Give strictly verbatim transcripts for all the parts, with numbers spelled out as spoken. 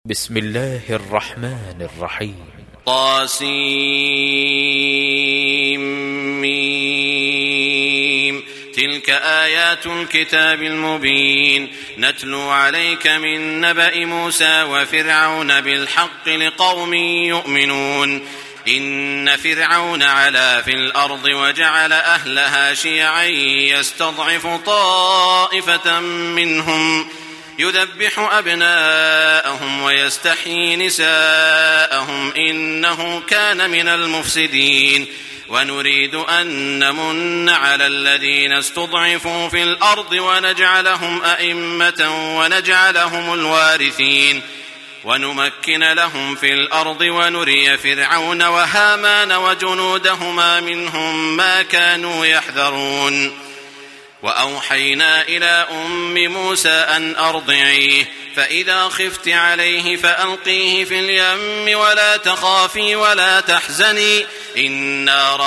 بسم الله الرحمن الرحيم. طاسيم. تلك آيات الكتاب المبين نتلو عليك من نبأ موسى وفرعون بالحق لقوم يؤمنون. إن فرعون علا في الأرض وجعل أهلها شيعا يستضعف طائفة منهم يذبح أبناءهم ويستحيي نساءهم إنه كان من المفسدين. ونريد أن نمن على الذين استضعفوا في الأرض ونجعلهم أئمة ونجعلهم الوارثين ونمكن لهم في الأرض ونري فرعون وهامان وجنودهما منهم ما كانوا يحذرون. وأوحينا إلى أم موسى أن أرضعيه فإذا خفت عليه فألقيه في اليم ولا تخافي ولا تحزني إنا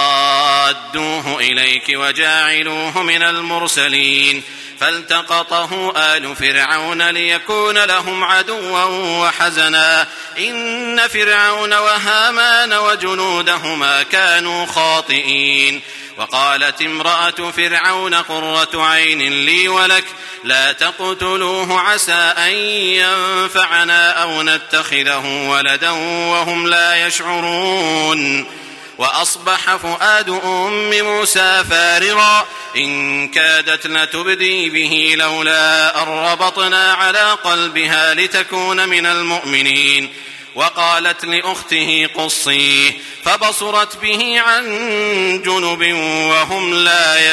رادوه إليك وجاعلوه من المرسلين. فالتقطه آل فرعون ليكون لهم عدوا وحزنا إن فرعون وهامان وجنودهما كانوا خاطئين. وقالت امرأة فرعون قرة عين لي ولك لا تقتلوه عسى أن ينفعنا أو نتخذه ولدا وهم لا يشعرون. وأصبح فؤاد أم موسى فارغا إن كادت لتبدي به لولا أن ربطنا على قلبها لتكون من المؤمنين. وقالت لأخته قصيه فبصرت به عن جنب وهم لا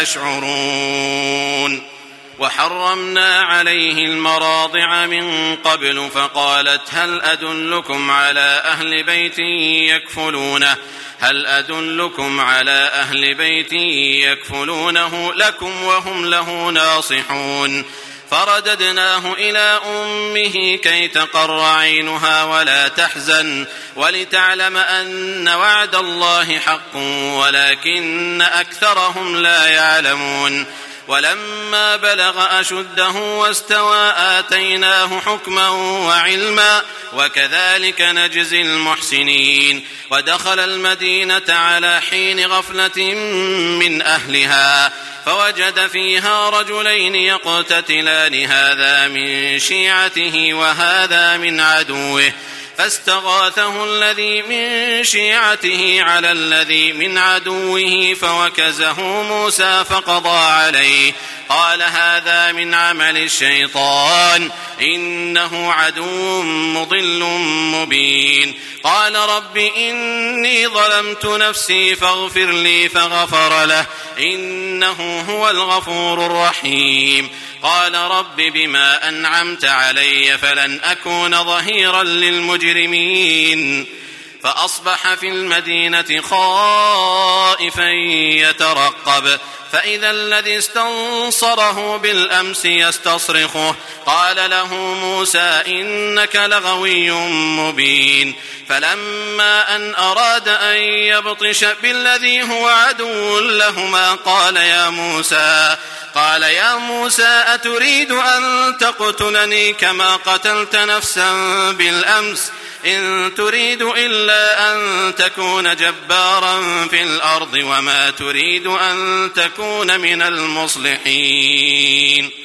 يشعرون. وحرمنا عليه المراضع من قبل فقالت هل أدلكم على أهل بيت يكفلونه هل أدلكم على أهل بيت يكفلونه لكم وهم له ناصحون. فرددناه إلى أمه كي تقر عينها ولا تحزن ولتعلم أن وعد الله حق ولكن أكثرهم لا يعلمون. ولما بلغ أشده واستوى آتيناه حكما وعلما وكذلك نجزي المحسنين. ودخل المدينة على حين غفلة من أهلها فوجد فيها رجلين يقتتلان هذا من شيعته وهذا من عدوه فاستغاثه الذي من شيعته على الذي من عدوه فوكزه موسى فقضى عليه قال هذا من عمل الشيطان إنه عدو مضل مبين. قال رب إني ظلمت نفسي فاغفر لي فغفر له إنه هو الغفور الرحيم. قال رب بما أنعمت علي فلن أكون ظهيرا للمجرمين. فأصبح في المدينة خائفا يترقب فإذا الذي استنصره بالأمس يستصرخه قال له موسى إنك لغوي مبين. فلما أن أراد أن يبطش بالذي هو عدو لهما قال يا موسى قال يا موسى أتريد أن تقتلني كما قتلت نفسا بالأمس إن تريد إلا أن تكون جبارا في الأرض وما تريد أن تكون من المصلحين.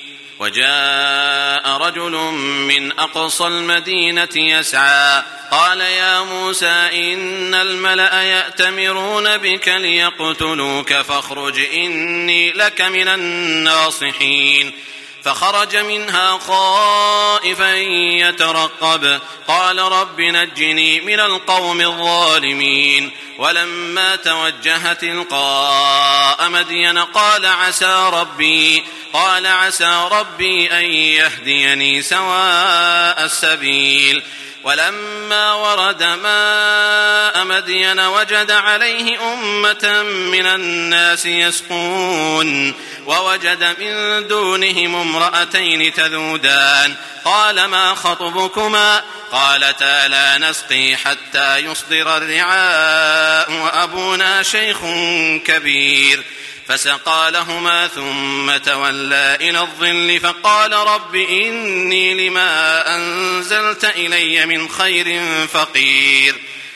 وجاء رجل من أقصى المدينة يسعى قال يا موسى إن الملأ يأتمرون بك ليقتلوك فاخرج إني لك من الناصحين. فخرج منها خائفا يترقب قال رب نجني من القوم الظالمين. ولما توجه تلقاء مدين قال عسى ربي قال عسى ربي أن يهديني سواء السبيل. ولما ورد ماء مدين وجد عليه أمة من الناس يسقون ووجد من دونهم امرأتين تذودان قال ما خطبكما قالتا لا نسقي حتى يصدر الرعاء وأبونا شيخ كبير. فسقى لهما ثم تولى إلى الظل فقال رب إني لما أنزلت إلي من خير فقير.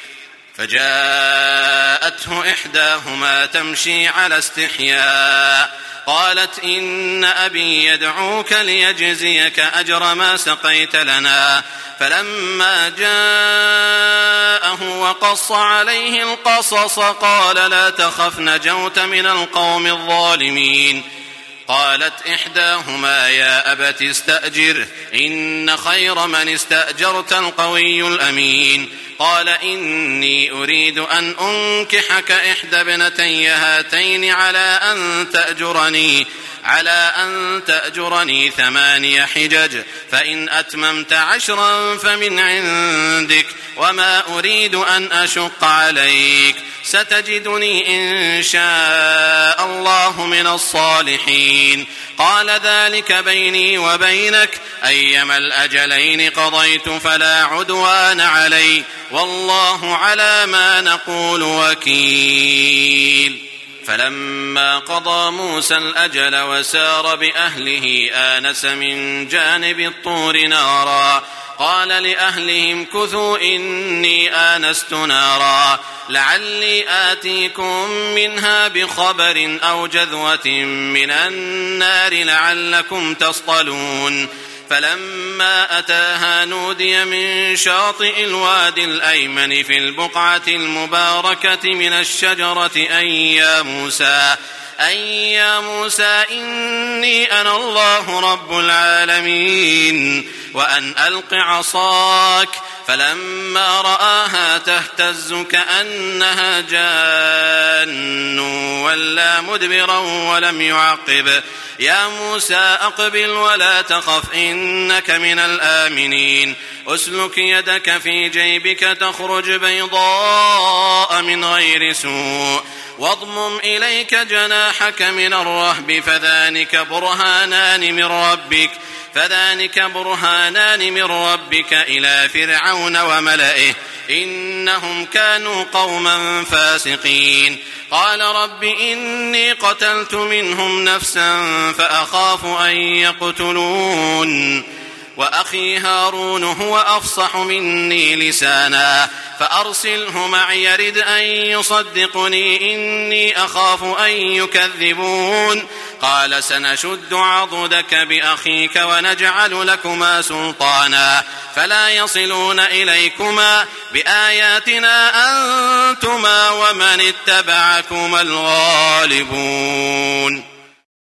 فجاءته إحداهما تمشي على استحياء قالت إن أبي يدعوك ليجزيك أجر ما سقيت لنا. فلما جاءه وقص عليه القصص قال لا تخف نجوت من القوم الظالمين. قالت إحداهما يا أبت استأجره إن خير من استأجرت القوي الأمين. قال إني أريد أن أنكحك إحدى ابنتي هاتين على أن تأجرني على أن تأجرني ثماني حجج فإن أتممت عشرا فمن عندك وما أريد أن أشق عليك ستجدني إن شاء الله من الصالحين. قال ذلك بيني وبينك أيما الأجلين قضيت فلا عدوان علي والله على ما نقول وكيل. فلما قضى موسى الأجل وسار بأهله آنس من جانب الطور نارا قال لأهلهم كثوا إني آنست نارا لعلي آتيكم منها بخبر أو جذوة من النار لعلكم تصطلون. فلما أتاها نودي من شاطئ الوادي الأيمن في البقعة المباركة من الشجرة أن يا موسى أن يا موسى إني أنا الله رب العالمين وأن ألق عصاك. فلما رآها تهتز كأنها جان ولا مدبرا ولم يعقب يا موسى أقبل ولا تخف إنك من الآمنين. أسلك يدك في جيبك تخرج بيضاء من غير سوء واضمم إليك جناحك من الرهب فذلك برهانان من ربك فذلك برهانان من ربك إلى فرعون وملئه إنهم كانوا قوما فاسقين. قال رب إني قتلت منهم نفسا فأخاف أن يقتلون وأخي هارون هو أفصح مني لسانا فأرسله معي يرد أن يصدقني إني أخاف أن يكذبون. قال سنشد عضدك بأخيك ونجعل لكما سلطانا فلا يصلون إليكما بآياتنا أنتما ومن اتبعكما الغالبون.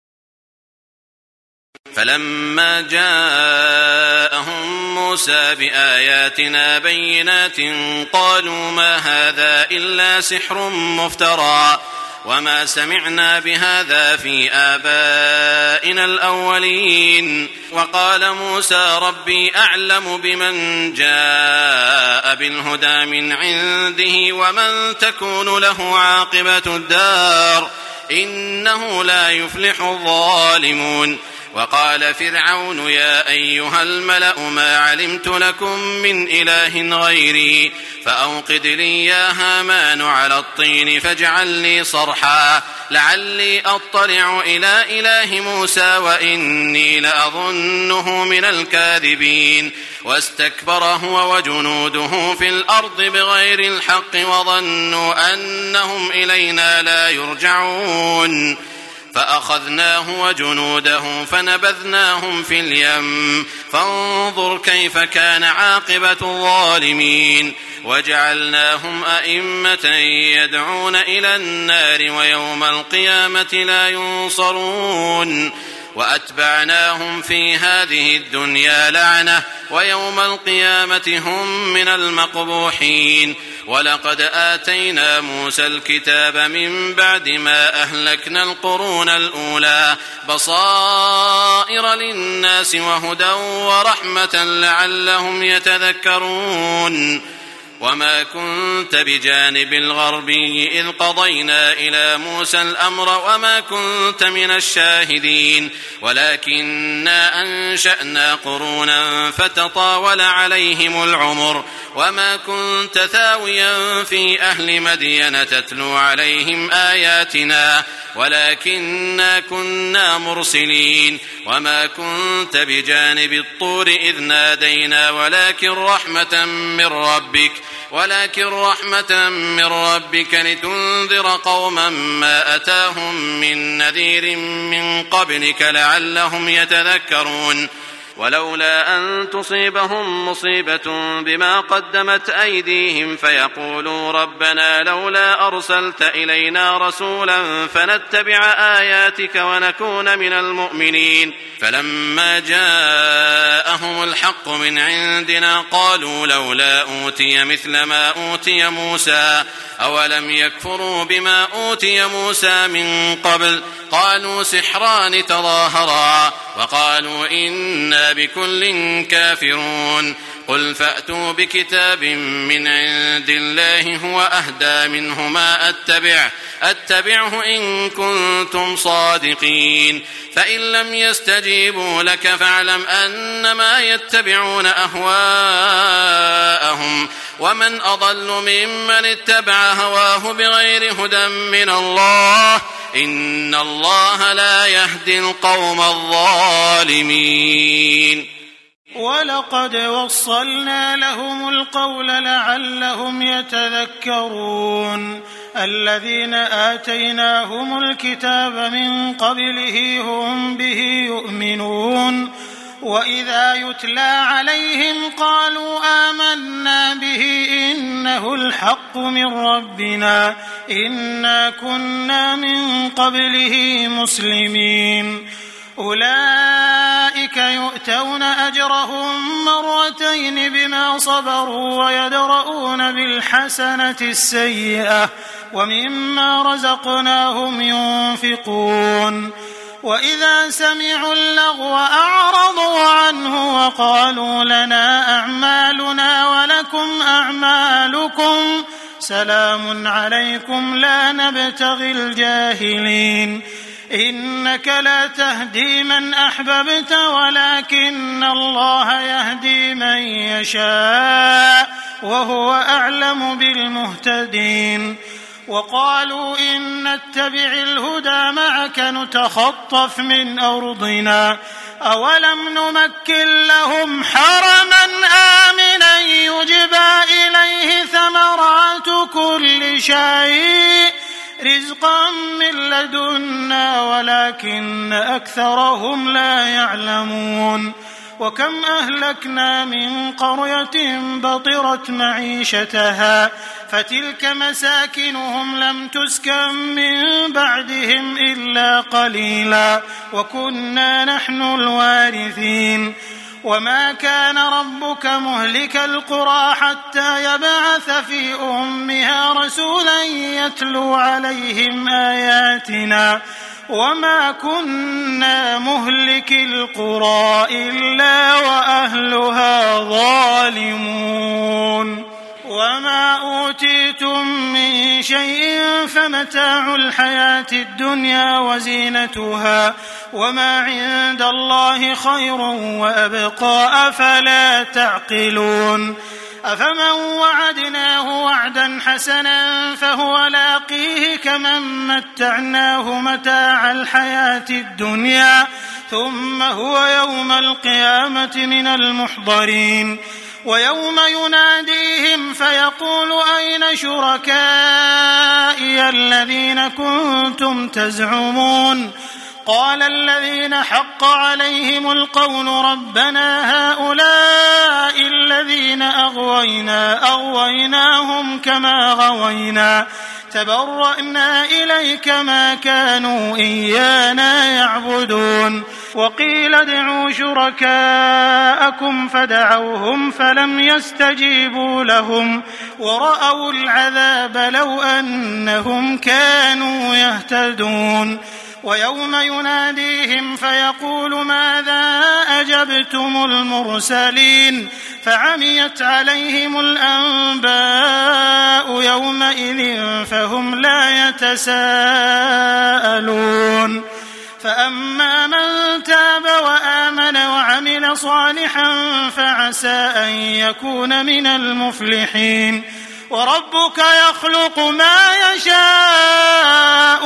فلما جاءهم موسى بآياتنا بينات قالوا ما هذا إلا سحر مفترى وما سمعنا بهذا في آبائنا الأولين. وقال موسى ربي أعلم بمن جاء بالهدى من عنده ومن تكون له عاقبة الدار إنه لا يفلح الظالمون. وقال فرعون يا أيها الملأ ما علمت لكم من إله غيري فأوقد لي يا هامان على الطين فاجعل لي صرحا لعلي أطلع إلى إله موسى وإني لأظنه من الكاذبين. واستكبر هو وجنوده في الأرض بغير الحق وظنوا أنهم إلينا لا يرجعون. فأخذناه وجنوده فنبذناهم في اليم فانظر كيف كان عاقبة الظالمين. وجعلناهم أئمة يدعون إلى النار ويوم القيامة لا ينصرون. وأتبعناهم في هذه الدنيا لعنة ويوم القيامة هم من المقبوحين. ولقد آتينا موسى الكتاب من بعد ما أهلكنا القرون الأولى بصائر للناس وهدى ورحمة لعلهم يتذكرون. وما كنت بجانب الغربي إذ قضينا إلى موسى الأمر وما كنت من الشاهدين ولكننا أنشأنا قرونا فتطاول عليهم العمر وما كنت ثاويا في أهل مدين تتلو عليهم آياتنا ولكننا كنا مرسلين وما كنت بجانب الطور إذ نادينا ولكن رحمة من ربك ولكن رحمة من ربك لتنذر قوما ما أتاهم من نذير من قبلك لعلهم يتذكرون ولولا أن تصيبهم مصيبة بما قدمت أيديهم فيقولوا ربنا لولا أرسلت إلينا رسولا فنتبع آياتك ونكون من المؤمنين فلما جاءهم الحق من عندنا قالوا لولا أوتي مثل ما أوتي موسى أولم يكفروا بما أوتي موسى من قبل قالوا سحران تظاهرا وقالوا إنا بكل كافرون قل فأتوا بكتاب من عند الله هو أهدى منهما أتبع أتبعه إن كنتم صادقين فإن لم يستجيبوا لك فاعلم أنما يتبعون أهواءهم ومن أضل ممن اتبع هواه بغير هدى من الله إن الله لا يهدي القوم الظالمين ولقد وصلنا لهم القول لعلهم يتذكرون الذين آتيناهم الكتاب من قبله هم به يؤمنون وإذا يتلى عليهم قالوا آمنا به إنه الحق من ربنا إنا كنا من قبله مسلمين أولئك يؤتون أجرهم مرتين بما صبروا ويدرؤون بالحسنة السيئة ومما رزقناهم ينفقون وإذا سمعوا اللغو أعرضوا عنه وقالوا لنا أعمالنا ولكم أعمالكم سلام عليكم لا نبتغي الجاهلين إنك لا تهدي من أحببت ولكن الله يهدي من يشاء وهو أعلم بالمهتدين وقالوا إن نتبع الهدى معك نتخطف من أرضنا أولم نمكن لهم حرما آمنا يجبى إليه ثمرات كل شيء رزقا من لدنا ولكن أكثرهم لا يعلمون وكم أهلكنا من قرية بطرت معيشتها فتلك مساكنهم لم تسكن من بعدهم إلا قليلا وكنا نحن الوارثين وما كان ربك مهلك القرى حتى يبعث في أمها رسولا يتلو عليهم آياتنا وما كنا مهلك القرى إلا وأهلها ظالمون وما أوتيتم من شيء فمتاع الحياة الدنيا وزينتها وما عند الله خير وأبقى أفلا تعقلون أفمن وعدناه وعدا حسنا فهو لاقيه كمن متعناه متاع الحياة الدنيا ثم هو يوم القيامة من المحضرين ويوم يناديهم فيقول أين شركائي الذين كنتم تزعمون قال الذين حق عليهم القول ربنا هؤلاء الذين أغوينا أغويناهم كما غوينا تبرأنا إليك ما كانوا إيانا يعبدون وقيل ادعوا شركاءكم فدعوهم فلم يستجيبوا لهم ورأوا العذاب لو أنهم كانوا يهتدون ويوم يناديهم فيقول ماذا أجبتم المرسلين فعميت عليهم الأنباء يومئذ فهم لا يتساءلون فأما من تاب وآمن وعمل صالحا فعسى أن يكون من المفلحين. وربك يخلق ما يشاء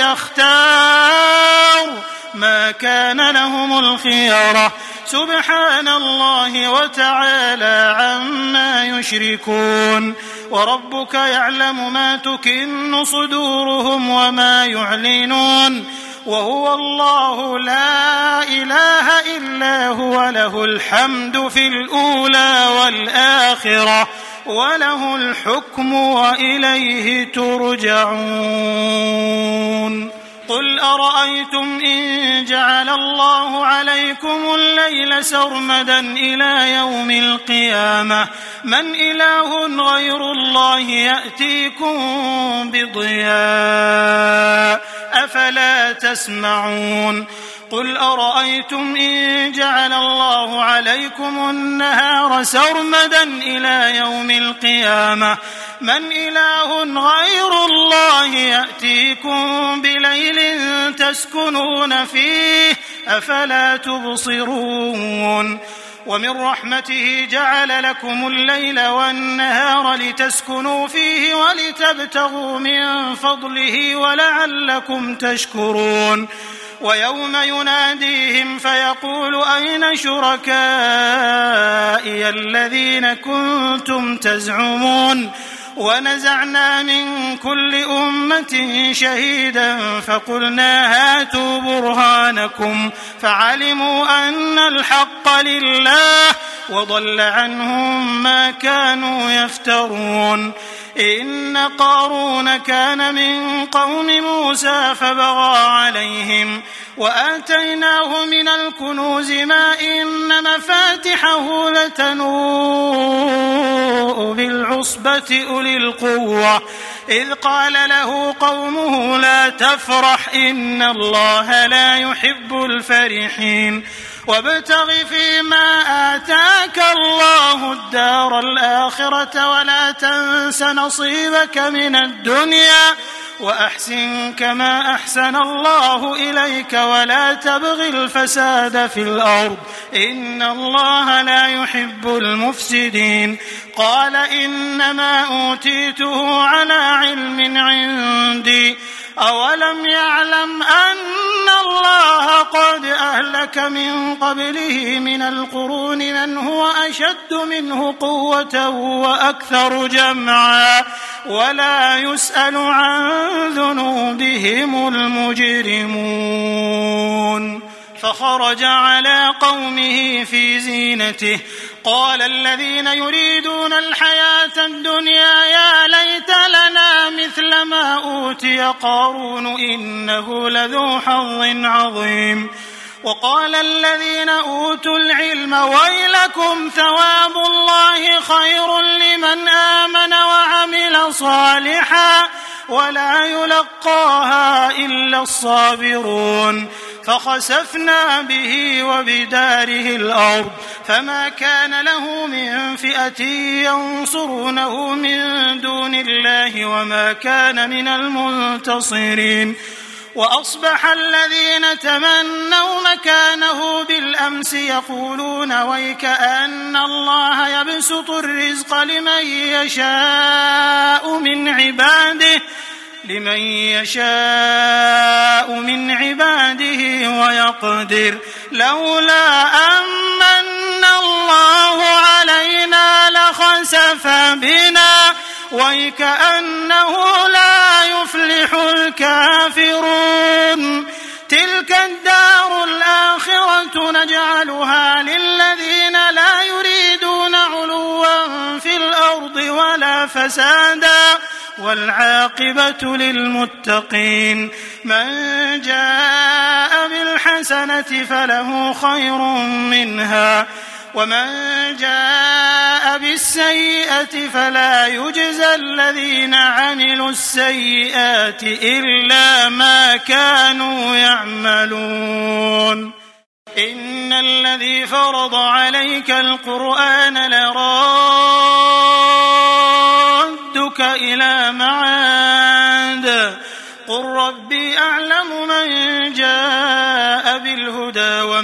ويختار ما كان لهم الخيرة سبحان الله وتعالى عما يشركون. وربك يعلم ما تكن صدورهم وما يعلنون وهو الله لا إله إلا هو له الحمد في الأولى والآخرة وله الحكم وإليه ترجعون. قل أرأيتم إن جعل الله عليكم الليل سرمدا إلى يوم القيامة من إله غير الله يأتيكم بضياء أفلا تسمعون. قل أرأيتم إن جعل الله عليكم النهار سرمدا إلى يوم القيامة من إله غير الله يأتيكم بليل تسكنون فيه أفلا تبصرون. ومن رحمته جعل لكم الليل والنهار لتسكنوا فيه ولتبتغوا من فضله ولعلكم تشكرون. ويوم يناديهم فيقول أين شركائي الذين كنتم تزعمون ونزعنا من كل أمة شهيدا فقلنا هاتوا برهانكم فعلموا أن الحق لله وضل عنهم ما كانوا يفترون. إن قارون كان من قوم موسى فبغى عليهم وآتيناه من الكنوز ما إن مفاتحه لتنوء بالعصبة أولي القوة إذ قال له قومه لا تفرح إن الله لا يحب الفرحين. وابتغ فيما آتاك الله الدار الآخرة ولا تنس نصيبك من الدنيا وأحسن كما أحسن الله إليك ولا تبغ الفساد في الأرض إن الله لا يحب المفسدين. قال إنما أوتيته على علم عندي أولم يعلم أن الله قد أهلك من قبله من القرون من هو أشد منه قوة وأكثر جمعا ولا يسأل عن ذنوبهم المجرمون. فخرج على قومه في زينته قال الذين يريدون الحياة الدنيا يا ليت لنا مثل ما أوتي قارون إنه لذو حظ عظيم. وقال الذين أوتوا العلم ويلكم ثواب الله خير لمن آمن وعمل صالحا ولا يلقاها إلا الصابرون. فخسفنا به وبداره الأرض فما كان له من فئة ينصرونه من دون الله وما كان من المنتصرين. وأصبح الذين تمنوا مكانه بالأمس يقولون ويك أن الله يبسط الرزق لمن يشاء من عباده لمن يشاء من عباده ويقدر لولا أمن الله علينا لخسف بنا ويكأنه لا يفلح الكافرون. تلك الدار الآخرة نجعلها للذين لا يريدون علوا في الأرض ولا فسادا والعاقبة للمتقين. من جاء بالحسنة فله خير منها ومن جاء بالسيئة فلا يجزى الذين عملوا السيئات إلا ما كانوا يعملون. إن الذي فرض عليك القرآن لرادك إلى معاد قل ربي أعلم من جاء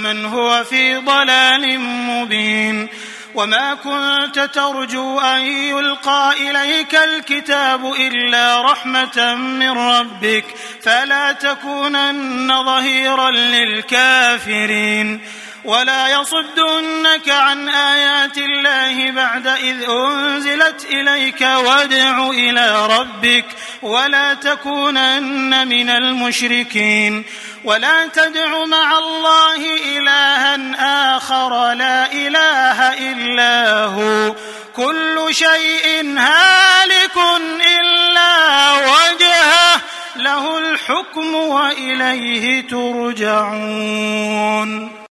من هو في ضلال مبين وما كنت ترجو أن يلقى إليك الكتاب إلا رحمة من ربك فلا تكونن ظهيرا للكافرين ولا يصدنك عن آيات الله بعد إذ أنزلت إليك وادع إلى ربك ولا تكونن من المشركين ولا تدع مع الله إلها آخر لا إله إلا هو كل شيء هالك إلا وجهه له الحكم وإليه ترجعون.